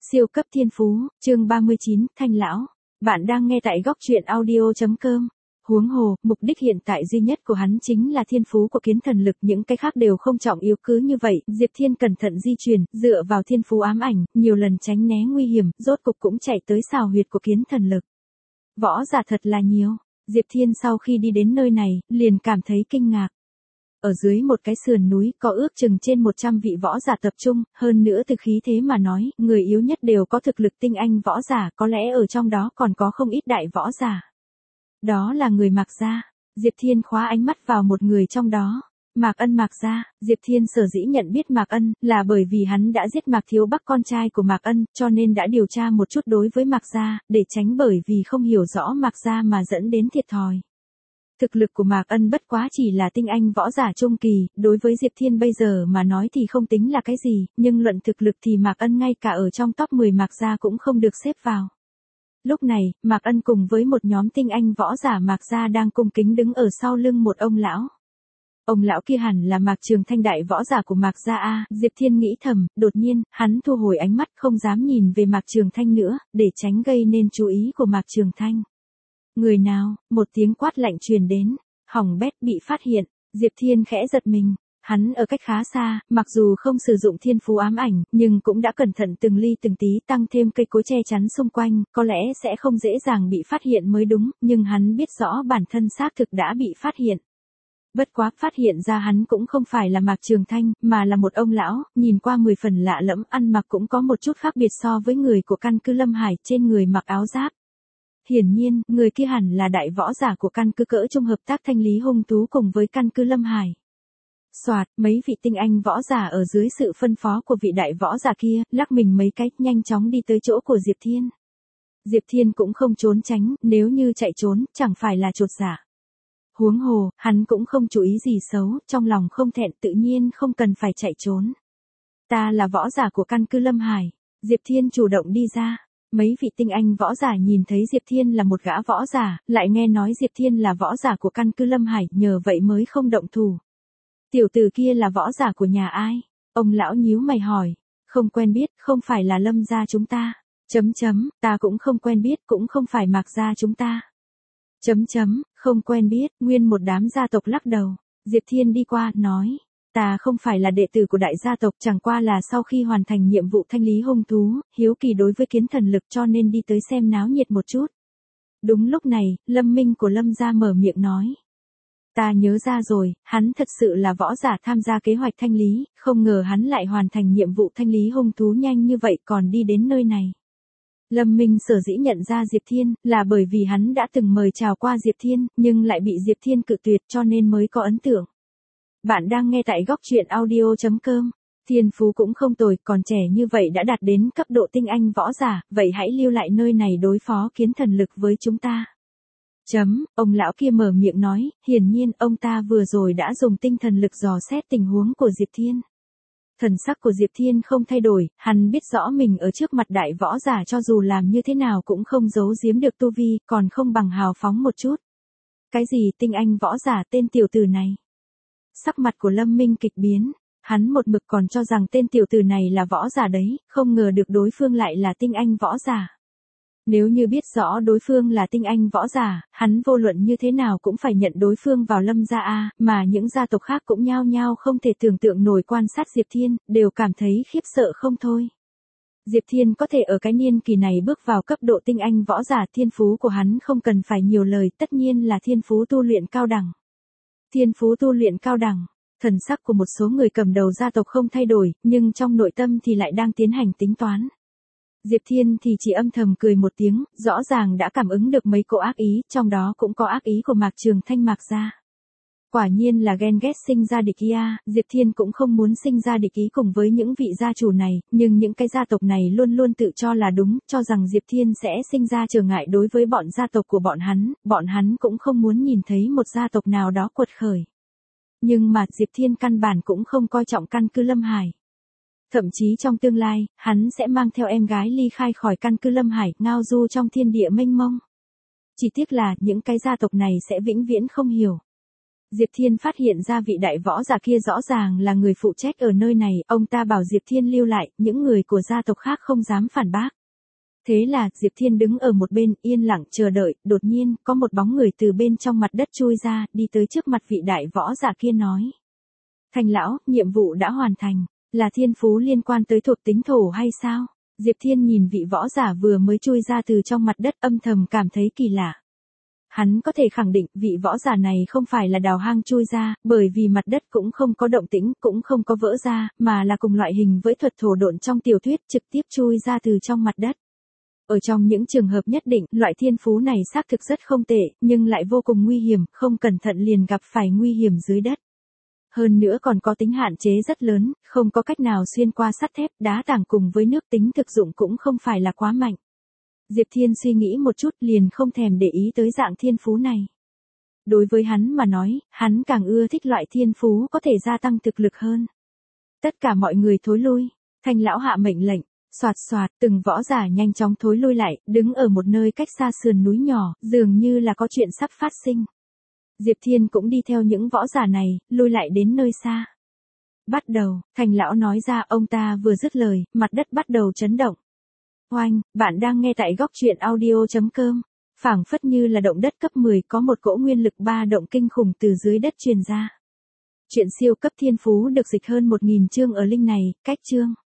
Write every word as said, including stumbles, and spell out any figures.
Siêu cấp thiên phú, chương ba mươi chín, Thanh lão. Bạn đang nghe tại góc truyện audio.com. Huống hồ, mục đích hiện tại duy nhất của hắn chính là thiên phú của kiến thần lực, những cái khác đều không trọng yếu. Cứ như vậy, Diệp Thiên cẩn thận di chuyển, dựa vào thiên phú ám ảnh, nhiều lần tránh né nguy hiểm, rốt cục cũng chạy tới xào huyệt của kiến thần lực. Võ giả thật là nhiều. Diệp Thiên sau khi đi đến nơi này, liền cảm thấy kinh ngạc. Ở dưới một cái sườn núi có ước chừng trên một trăm vị võ giả tập trung, hơn nữa từ khí thế mà nói, người yếu nhất đều có thực lực tinh anh võ giả, có lẽ ở trong đó còn có không ít đại võ giả. Đó là người Mạc gia. Diệp Thiên khóa ánh mắt vào một người trong đó. Mạc Ân. Mạc gia. Diệp Thiên sở dĩ nhận biết Mạc Ân, là bởi vì hắn đã giết Mạc Thiếu Bắc con trai của Mạc Ân, cho nên đã điều tra một chút đối với Mạc gia, để tránh bởi vì không hiểu rõ Mạc gia mà dẫn đến thiệt thòi. Thực lực của Mạc Ân bất quá chỉ là tinh anh võ giả trung kỳ, đối với Diệp Thiên bây giờ mà nói thì không tính là cái gì, nhưng luận thực lực thì Mạc Ân ngay cả ở trong top mười Mạc gia cũng không được xếp vào. Lúc này, Mạc Ân cùng với một nhóm tinh anh võ giả Mạc gia đang cung kính đứng ở sau lưng một ông lão. Ông lão kia hẳn là Mạc Trường Thanh đại võ giả của Mạc gia a, Diệp Thiên nghĩ thầm, đột nhiên, hắn thu hồi ánh mắt không dám nhìn về Mạc Trường Thanh nữa, để tránh gây nên chú ý của Mạc Trường Thanh. Người nào? Một tiếng quát lạnh truyền đến. Hỏng bét, bị phát hiện. Diệp Thiên khẽ giật mình. Hắn ở cách khá xa, mặc dù không sử dụng thiên phú ám ảnh, nhưng cũng đã cẩn thận từng ly từng tí tăng thêm cây cối che chắn xung quanh, có lẽ sẽ không dễ dàng bị phát hiện mới đúng, nhưng hắn biết rõ bản thân xác thực đã bị phát hiện. Bất quá, phát hiện ra hắn cũng không phải là Mạc Trường Thanh, mà là một ông lão, nhìn qua mười phần lạ lẫm, ăn mặc cũng có một chút khác biệt so với người của căn cứ Lâm Hải, trên người mặc áo giáp. Hiển nhiên, người kia hẳn là đại võ giả của căn cứ cỡ trung hợp tác thanh lý hung thú cùng với căn cứ Lâm Hải. Soạt, mấy vị tinh anh võ giả ở dưới sự phân phó của vị đại võ giả kia, lắc mình mấy cái, nhanh chóng đi tới chỗ của Diệp Thiên. Diệp Thiên cũng không trốn tránh, nếu như chạy trốn, chẳng phải là chột dạ. Huống hồ, hắn cũng không chú ý gì xấu, trong lòng không thẹn, tự nhiên không cần phải chạy trốn. Ta là võ giả của căn cứ Lâm Hải. Diệp Thiên chủ động đi ra. Mấy vị tinh anh võ giả nhìn thấy Diệp Thiên là một gã võ giả, lại nghe nói Diệp Thiên là võ giả của căn cứ Lâm Hải, nhờ vậy mới không động thủ. Tiểu tử kia là võ giả của nhà ai? Ông lão nhíu mày hỏi. Không quen biết, không phải là Lâm gia chúng ta. Chấm chấm, ta cũng không quen biết, cũng không phải Mạc gia chúng ta. Chấm chấm, không quen biết, nguyên một đám gia tộc lắc đầu. Diệp Thiên đi qua, nói. Ta không phải là đệ tử của đại gia tộc, chẳng qua là sau khi hoàn thành nhiệm vụ thanh lý hung thú, hiếu kỳ đối với kiến thần lực cho nên đi tới xem náo nhiệt một chút. Đúng lúc này, Lâm Minh của Lâm gia mở miệng nói. Ta nhớ ra rồi, hắn thật sự là võ giả tham gia kế hoạch thanh lý, không ngờ hắn lại hoàn thành nhiệm vụ thanh lý hung thú nhanh như vậy còn đi đến nơi này. Lâm Minh sở dĩ nhận ra Diệp Thiên, là bởi vì hắn đã từng mời chào qua Diệp Thiên, nhưng lại bị Diệp Thiên cự tuyệt cho nên mới có ấn tượng. Bạn đang nghe tại góc truyện audio.com. Thiên phú cũng không tồi, còn trẻ như vậy đã đạt đến cấp độ tinh anh võ giả, vậy hãy lưu lại nơi này đối phó kiến thần lực với chúng ta. Chấm, ông lão kia mở miệng nói, hiển nhiên ông ta vừa rồi đã dùng tinh thần lực dò xét tình huống của Diệp Thiên. Thần sắc của Diệp Thiên không thay đổi, hắn biết rõ mình ở trước mặt đại võ giả cho dù làm như thế nào cũng không giấu giếm được tu vi, còn không bằng hào phóng một chút. Cái gì tinh anh võ giả tên tiểu tử này? Sắc mặt của Lâm Minh kịch biến, hắn một mực còn cho rằng tên tiểu tử này là võ giả đấy, không ngờ được đối phương lại là tinh anh võ giả. Nếu như biết rõ đối phương là tinh anh võ giả, hắn vô luận như thế nào cũng phải nhận đối phương vào Lâm gia a, mà những gia tộc khác cũng nhao nhao không thể tưởng tượng nổi quan sát Diệp Thiên, đều cảm thấy khiếp sợ không thôi. Diệp Thiên có thể ở cái niên kỳ này bước vào cấp độ tinh anh võ giả, thiên phú của hắn không cần phải nhiều lời, tất nhiên là thiên phú tu luyện cao đẳng. Thiên phú tu luyện cao đẳng, thần sắc của một số người cầm đầu gia tộc không thay đổi, nhưng trong nội tâm thì lại đang tiến hành tính toán. Diệp Thiên thì chỉ âm thầm cười một tiếng, rõ ràng đã cảm ứng được mấy cỗ ác ý, trong đó cũng có ác ý của Mạc Trường Thanh Mạc gia. Quả nhiên là ghen ghét sinh ra địch ý a, Diệp Thiên cũng không muốn sinh ra địch ý cùng với những vị gia chủ này, nhưng những cái gia tộc này luôn luôn tự cho là đúng, cho rằng Diệp Thiên sẽ sinh ra trở ngại đối với bọn gia tộc của bọn hắn, bọn hắn cũng không muốn nhìn thấy một gia tộc nào đó quật khởi. Nhưng mà Diệp Thiên căn bản cũng không coi trọng căn cứ Lâm Hải. Thậm chí trong tương lai, hắn sẽ mang theo em gái ly khai khỏi căn cứ Lâm Hải, ngao du trong thiên địa mênh mông. Chỉ tiếc là, những cái gia tộc này sẽ vĩnh viễn không hiểu. Diệp Thiên phát hiện ra vị đại võ giả kia rõ ràng là người phụ trách ở nơi này, ông ta bảo Diệp Thiên lưu lại, những người của gia tộc khác không dám phản bác. Thế là, Diệp Thiên đứng ở một bên, yên lặng chờ đợi, đột nhiên, có một bóng người từ bên trong mặt đất chui ra, đi tới trước mặt vị đại võ giả kia nói. Thành lão, nhiệm vụ đã hoàn thành, là thiên phú liên quan tới thuộc tính thổ hay sao? Diệp Thiên nhìn vị võ giả vừa mới chui ra từ trong mặt đất âm thầm cảm thấy kỳ lạ. Hắn có thể khẳng định vị võ giả này không phải là đào hang chui ra, bởi vì mặt đất cũng không có động tĩnh, cũng không có vỡ ra, mà là cùng loại hình với thuật thổ độn trong tiểu thuyết trực tiếp chui ra từ trong mặt đất. Ở trong những trường hợp nhất định, loại thiên phú này xác thực rất không tệ, nhưng lại vô cùng nguy hiểm, không cẩn thận liền gặp phải nguy hiểm dưới đất. Hơn nữa còn có tính hạn chế rất lớn, không có cách nào xuyên qua sắt thép, đá tảng cùng với nước, tính thực dụng cũng không phải là quá mạnh. Diệp Thiên suy nghĩ một chút liền không thèm để ý tới dạng thiên phú này. Đối với hắn mà nói, hắn càng ưa thích loại thiên phú có thể gia tăng thực lực hơn. Tất cả mọi người thối lui, Thanh lão hạ mệnh lệnh, xoạt xoạt, từng võ giả nhanh chóng thối lui lại, đứng ở một nơi cách xa sườn núi nhỏ, dường như là có chuyện sắp phát sinh. Diệp Thiên cũng đi theo những võ giả này, lui lại đến nơi xa. Bắt đầu, Thành lão nói ra, ông ta vừa dứt lời, mặt đất bắt đầu chấn động. Oanh, bạn đang nghe tại góc truyện audio chấm com. Phảng phất như là động đất cấp mười, có một cỗ nguyên lực ba động kinh khủng từ dưới đất truyền ra. Chuyện siêu cấp thiên phú được dịch hơn một nghìn chương ở link này, cách chương.